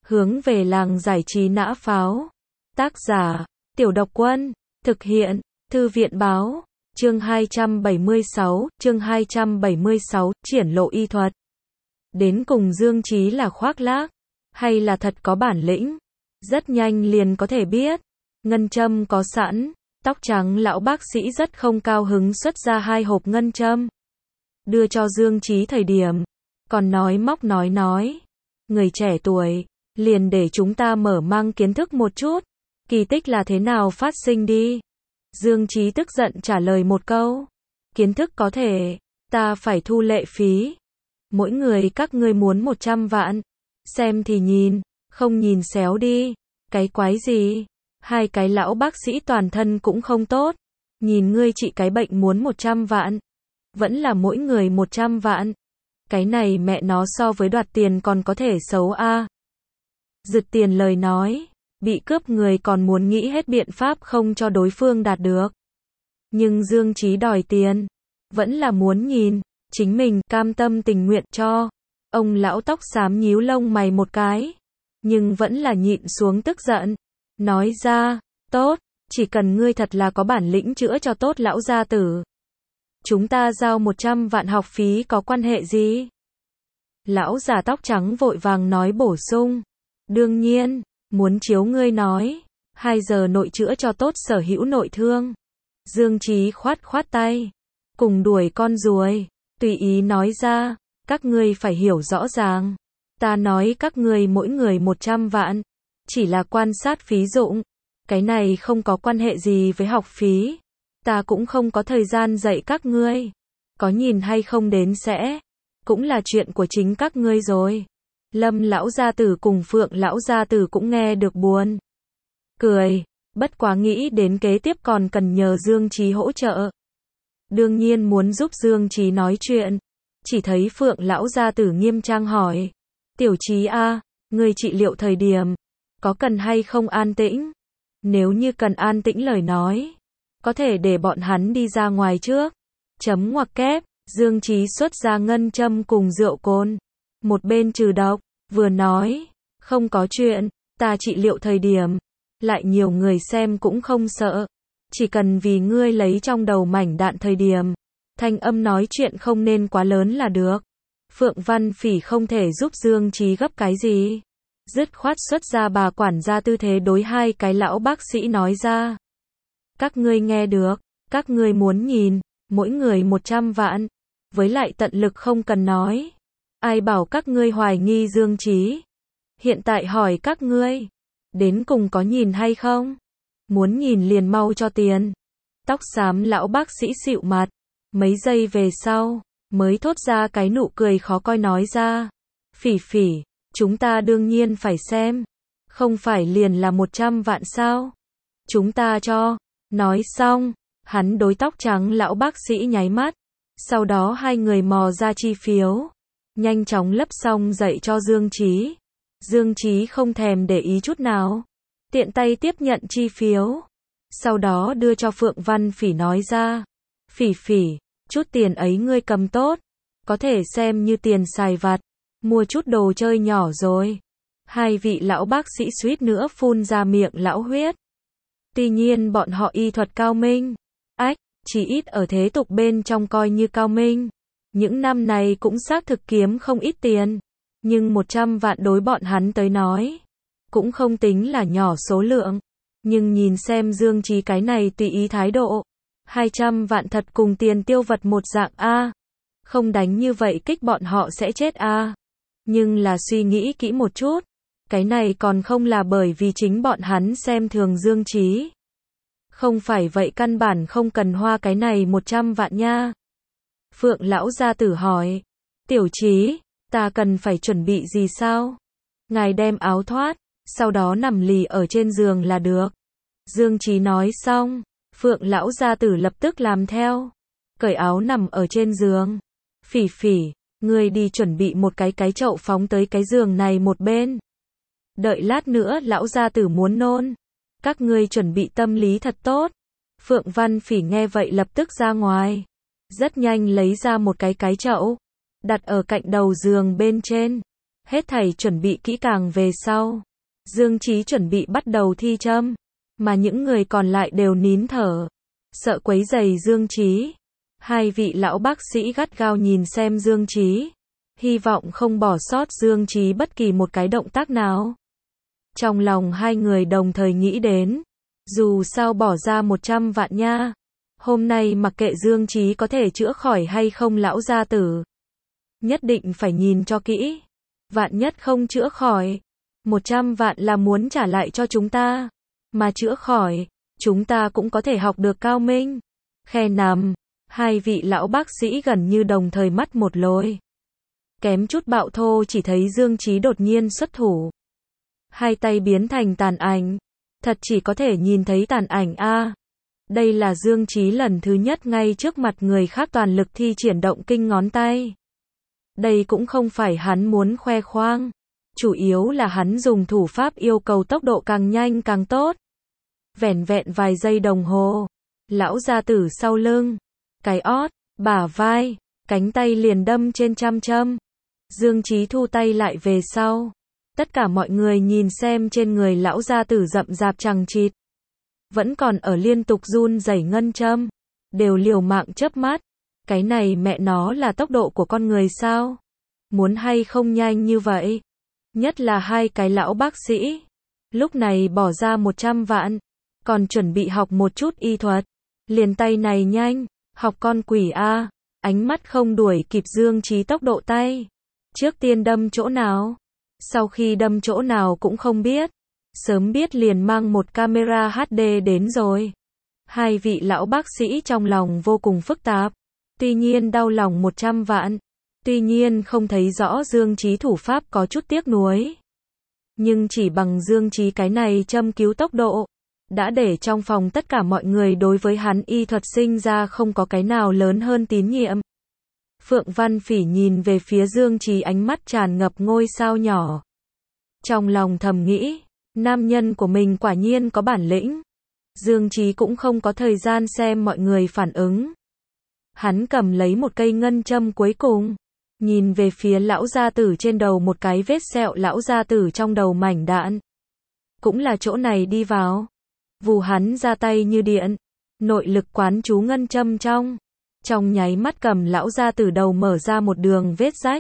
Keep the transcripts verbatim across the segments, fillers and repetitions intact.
Hướng về làng giải trí nã pháo. Tác giả, Tiểu Độc Quân. Thực hiện, Thư viện báo. Chương hai trăm bảy mươi sáu, chương hai trăm bảy mươi sáu, triển lộ y thuật. Đến cùng Dương Chí là khoác lác, hay là thật có bản lĩnh? Rất nhanh liền có thể biết. Ngân châm có sẵn, tóc trắng lão bác sĩ rất không cao hứng xuất ra hai hộp ngân châm. Đưa cho Dương Chí thời điểm, còn nói móc nói nói. Người trẻ tuổi, liền để chúng ta mở mang kiến thức một chút. Kỳ tích là thế nào phát sinh đi. Dương Chí tức giận trả lời một câu. Kiến thức có thể, ta phải thu lệ phí. Mỗi người các ngươi muốn một trăm vạn. Xem thì nhìn, không nhìn xéo đi. Cái quái gì? Hai cái lão bác sĩ toàn thân cũng không tốt. Nhìn ngươi trị cái bệnh muốn một trăm vạn. Vẫn là mỗi người một trăm vạn. Cái này mẹ nó so với đoạt tiền còn có thể xấu a. À. Giật tiền lời nói, bị cướp người còn muốn nghĩ hết biện pháp không cho đối phương đạt được. Nhưng Dương Chí đòi tiền, vẫn là muốn nhìn, chính mình cam tâm tình nguyện cho. Ông lão tóc xám nhíu lông mày một cái, nhưng vẫn là nhịn xuống tức giận, nói ra, tốt, chỉ cần ngươi thật là có bản lĩnh chữa cho tốt lão gia tử. Chúng ta giao một trăm vạn học phí có quan hệ gì? Lão già tóc trắng vội vàng nói bổ sung. Đương nhiên, muốn chiếu ngươi nói, hai giờ nội chữa cho tốt sở hữu nội thương. Dương Chí khoát khoát tay, cùng đuổi con ruồi, tùy ý nói ra, các ngươi phải hiểu rõ ràng. Ta nói các ngươi mỗi người một trăm vạn, chỉ là quan sát phí dụng, cái này không có quan hệ gì với học phí. Ta cũng không có thời gian dạy các ngươi, có nhìn hay không đến sẽ, cũng là chuyện của chính các ngươi rồi. Lâm lão gia tử cùng Phượng lão gia tử cũng nghe được buồn cười, bất quá nghĩ đến kế tiếp còn cần nhờ Dương Chí hỗ trợ. Đương nhiên muốn giúp Dương Chí nói chuyện, chỉ thấy Phượng lão gia tử nghiêm trang hỏi, Tiểu Chí a, ngươi trị liệu thời điểm, có cần hay không an tĩnh? Nếu như cần an tĩnh lời nói, có thể để bọn hắn đi ra ngoài trước. Chấm ngoặc kép, Dương Chí xuất ra ngân châm cùng rượu cồn. Một bên trừ độc, vừa nói, không có chuyện, ta trị liệu thời điểm, lại nhiều người xem cũng không sợ. Chỉ cần vì ngươi lấy trong đầu mảnh đạn thời điểm, thanh âm nói chuyện không nên quá lớn là được. Phượng Văn Phỉ không thể giúp Dương Chí gấp cái gì. Dứt khoát xuất ra bà quản gia tư thế đối hai cái lão bác sĩ nói ra. Các ngươi nghe được, các ngươi muốn nhìn, mỗi người một trăm vạn, với lại tận lực không cần nói. Ai bảo các ngươi hoài nghi Dương Chí? Hiện tại hỏi các ngươi, đến cùng có nhìn hay không? Muốn nhìn liền mau cho tiền. Tóc xám lão bác sĩ xịu mặt, mấy giây về sau, mới thốt ra cái nụ cười khó coi nói ra. Phỉ Phỉ, chúng ta đương nhiên phải xem, không phải liền là một trăm vạn sao? Chúng ta cho. Nói xong, hắn đối tóc trắng lão bác sĩ nháy mắt, sau đó hai người mò ra chi phiếu, nhanh chóng lấp xong dạy cho Dương Chí. Dương Chí không thèm để ý chút nào, tiện tay tiếp nhận chi phiếu, sau đó đưa cho Phượng Văn Phỉ nói ra, Phỉ Phỉ, chút tiền ấy ngươi cầm tốt, có thể xem như tiền xài vặt, mua chút đồ chơi nhỏ rồi. Hai vị lão bác sĩ suýt nữa phun ra miệng lão huyết. Tuy nhiên bọn họ y thuật cao minh, ách, chỉ ít ở thế tục bên trong coi như cao minh. Những năm này cũng xác thực kiếm không ít tiền, nhưng một trăm vạn đối bọn hắn tới nói, cũng không tính là nhỏ số lượng. Nhưng nhìn xem Dương Chí cái này tùy ý thái độ, hai trăm vạn thật cùng tiền tiêu vật một dạng a. Không đánh như vậy kích bọn họ sẽ chết a. Nhưng là suy nghĩ kỹ một chút, cái này còn không là bởi vì chính bọn hắn xem thường Dương Chí. Không phải vậy căn bản không cần hoa cái này một trăm vạn nha. Phượng lão gia tử hỏi, Tiểu Chí, ta cần phải chuẩn bị gì sao? Ngài đem áo thoát, sau đó nằm lì ở trên giường là được. Dương Chí nói xong, Phượng lão gia tử lập tức làm theo, cởi áo nằm ở trên giường. Phỉ Phỉ, ngươi đi chuẩn bị một cái cái chậu phóng tới cái giường này một bên. Đợi lát nữa lão gia tử muốn nôn, các ngươi chuẩn bị tâm lý thật tốt. Phượng Văn Phỉ nghe vậy lập tức ra ngoài, rất nhanh lấy ra một cái cái chậu, đặt ở cạnh đầu giường bên trên. Hết thảy chuẩn bị kỹ càng về sau. Dương Chí chuẩn bị bắt đầu thi châm, mà những người còn lại đều nín thở, sợ quấy rầy Dương Chí. Hai vị lão bác sĩ gắt gao nhìn xem Dương Chí, hy vọng không bỏ sót Dương Chí bất kỳ một cái động tác nào. Trong lòng hai người đồng thời nghĩ đến, dù sao bỏ ra một trăm vạn nha. Hôm nay mặc kệ Dương Chí có thể chữa khỏi hay không lão gia tử, nhất định phải nhìn cho kỹ. Vạn nhất không chữa khỏi, một trăm vạn là muốn trả lại cho chúng ta. Mà chữa khỏi, chúng ta cũng có thể học được cao minh. Khe nằm, hai vị lão bác sĩ gần như đồng thời mắt một lồi. Kém chút bạo thô chỉ thấy Dương Chí đột nhiên xuất thủ. Hai tay biến thành tàn ảnh. Thật chỉ có thể nhìn thấy tàn ảnh a. Đây là Dương Chí lần thứ nhất ngay trước mặt người khác toàn lực thi triển động kinh ngón tay. Đây cũng không phải hắn muốn khoe khoang. Chủ yếu là hắn dùng thủ pháp yêu cầu tốc độ càng nhanh càng tốt. Vẻn vẹn vài giây đồng hồ, lão gia tử sau lưng, cái ót, bả vai, cánh tay liền đâm trên trăm châm. Dương Chí thu tay lại về sau. Tất cả mọi người nhìn xem trên người lão gia tử rậm rạp chằng chịt, vẫn còn ở liên tục run rẩy ngân châm, đều liều mạng chớp mắt. Cái này mẹ nó là tốc độ của con người sao? Muốn hay không nhanh như vậy? Nhất là hai cái lão bác sĩ, lúc này bỏ ra một trăm vạn, còn chuẩn bị học một chút y thuật, liền tay này nhanh, học con quỷ a. Ánh mắt không đuổi kịp Dương Chí tốc độ tay. Trước tiên đâm chỗ nào, sau khi đâm chỗ nào cũng không biết, sớm biết liền mang một camera hát đê đến rồi. Hai vị lão bác sĩ trong lòng vô cùng phức tạp, tuy nhiên đau lòng một trăm vạn, tuy nhiên không thấy rõ Dương Chí thủ pháp có chút tiếc nuối. Nhưng chỉ bằng Dương Chí cái này châm cứu tốc độ, đã để trong phòng tất cả mọi người đối với hắn y thuật sinh ra không có cái nào lớn hơn tín nhiệm. Phượng Văn Phỉ nhìn về phía Dương Chí ánh mắt tràn ngập ngôi sao nhỏ. Trong lòng thầm nghĩ, nam nhân của mình quả nhiên có bản lĩnh. Dương Chí cũng không có thời gian xem mọi người phản ứng. Hắn cầm lấy một cây ngân châm cuối cùng, nhìn về phía lão gia tử trên đầu một cái vết sẹo lão gia tử trong đầu mảnh đạn. Cũng là chỗ này đi vào. Vù hắn ra tay như điện, nội lực quán chú ngân châm trong. Trong nháy mắt cầm lão gia tử đầu mở ra một đường vết rách.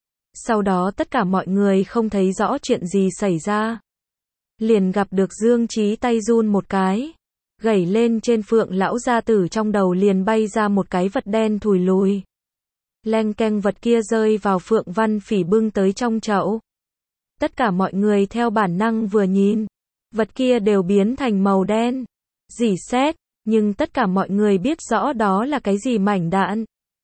Sau đó tất cả mọi người không thấy rõ chuyện gì xảy ra. Liền gặp được Dương Chí tay run một cái, gẩy lên trên Phượng lão gia tử trong đầu liền bay ra một cái vật đen thùi lùi. Leng keng vật kia rơi vào Phượng Văn Phỉ bưng tới trong chậu. Tất cả mọi người theo bản năng vừa nhìn, vật kia đều biến thành màu đen, rỉ sét, nhưng tất cả mọi người biết rõ đó là cái gì mảnh đạn.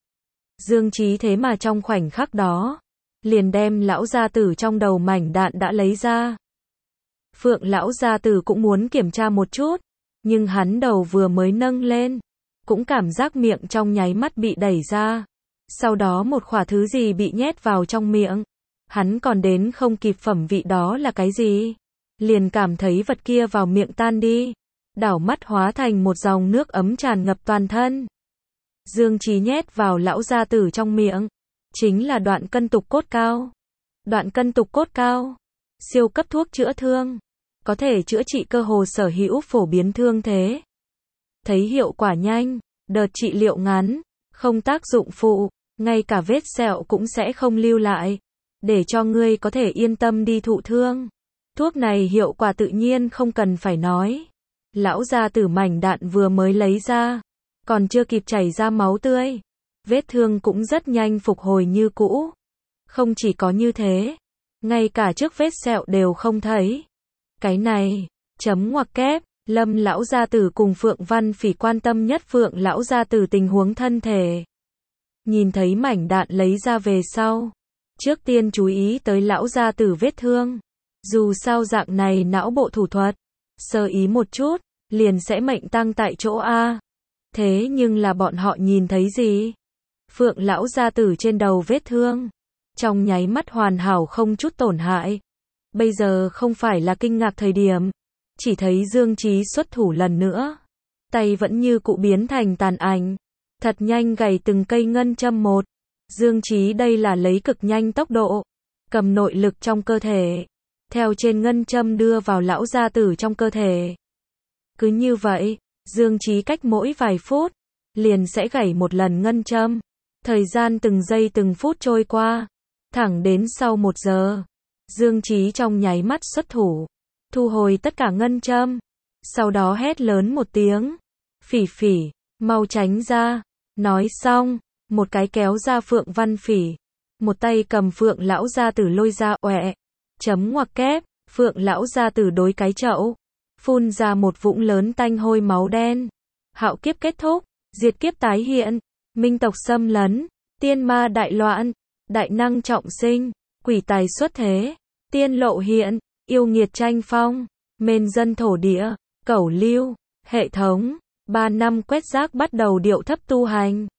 Dương Chí thế mà trong khoảnh khắc đó, liền đem lão gia tử trong đầu mảnh đạn đã lấy ra. Phượng lão gia tử cũng muốn kiểm tra một chút, nhưng hắn đầu vừa mới nâng lên, cũng cảm giác miệng trong nháy mắt bị đẩy ra. Sau đó một khỏa thứ gì bị nhét vào trong miệng. Hắn còn đến không kịp phẩm vị đó là cái gì, liền cảm thấy vật kia vào miệng tan đi, đảo mắt hóa thành một dòng nước ấm tràn ngập toàn thân. Dương Chí nhét vào lão gia tử trong miệng, chính là đoạn cân tục cốt cao. Đoạn cân tục cốt cao, siêu cấp thuốc chữa thương, có thể chữa trị cơ hồ sở hữu phổ biến thương thế. Thấy hiệu quả nhanh, đợt trị liệu ngắn, không tác dụng phụ, ngay cả vết sẹo cũng sẽ không lưu lại, để cho ngươi có thể yên tâm đi thụ thương. Thuốc này hiệu quả tự nhiên không cần phải nói. Lão gia tử mảnh đạn vừa mới lấy ra, còn chưa kịp chảy ra máu tươi, vết thương cũng rất nhanh phục hồi như cũ. Không chỉ có như thế, ngay cả trước vết sẹo đều không thấy. Cái này, chấm ngoặc kép, Lâm lão gia tử cùng Phượng Văn Phỉ quan tâm nhất Phượng lão gia tử tình huống thân thể. Nhìn thấy mảnh đạn lấy ra về sau, trước tiên chú ý tới lão gia tử vết thương. Dù sao dạng này não bộ thủ thuật, sơ ý một chút, liền sẽ mệnh tăng tại chỗ A. Thế nhưng là bọn họ nhìn thấy gì? Phượng lão gia tử trên đầu vết thương, trong nháy mắt hoàn hảo không chút tổn hại. Bây giờ không phải là kinh ngạc thời điểm, chỉ thấy Dương Chí xuất thủ lần nữa. Tay vẫn như cụ biến thành tàn ảnh, thật nhanh gảy từng cây ngân châm một. Dương Chí đây là lấy cực nhanh tốc độ, cầm nội lực trong cơ thể, theo trên ngân châm đưa vào lão gia tử trong cơ thể. Cứ như vậy, Dương Chí cách mỗi vài phút, liền sẽ gảy một lần ngân châm. Thời gian từng giây từng phút trôi qua, thẳng đến sau một giờ. Dương Chí trong nháy mắt xuất thủ, thu hồi tất cả ngân châm. Sau đó hét lớn một tiếng. Phỉ Phỉ, mau tránh ra. Nói xong, một cái kéo ra Phượng Văn Phỉ. Một tay cầm Phượng lão gia tử lôi ra, oẹ. Chấm ngoặc kép, Phượng lão gia tử đối cái chậu. Phun ra một vũng lớn tanh hôi máu đen. Hạo kiếp kết thúc, diệt kiếp tái hiện. Minh tộc xâm lấn, tiên ma đại loạn, đại năng trọng sinh, quỷ tài xuất thế, tiên lộ hiện, yêu nghiệt tranh phong, mên dân thổ địa, cẩu lưu, hệ thống, ba năm quét rác bắt đầu điệu thấp tu hành.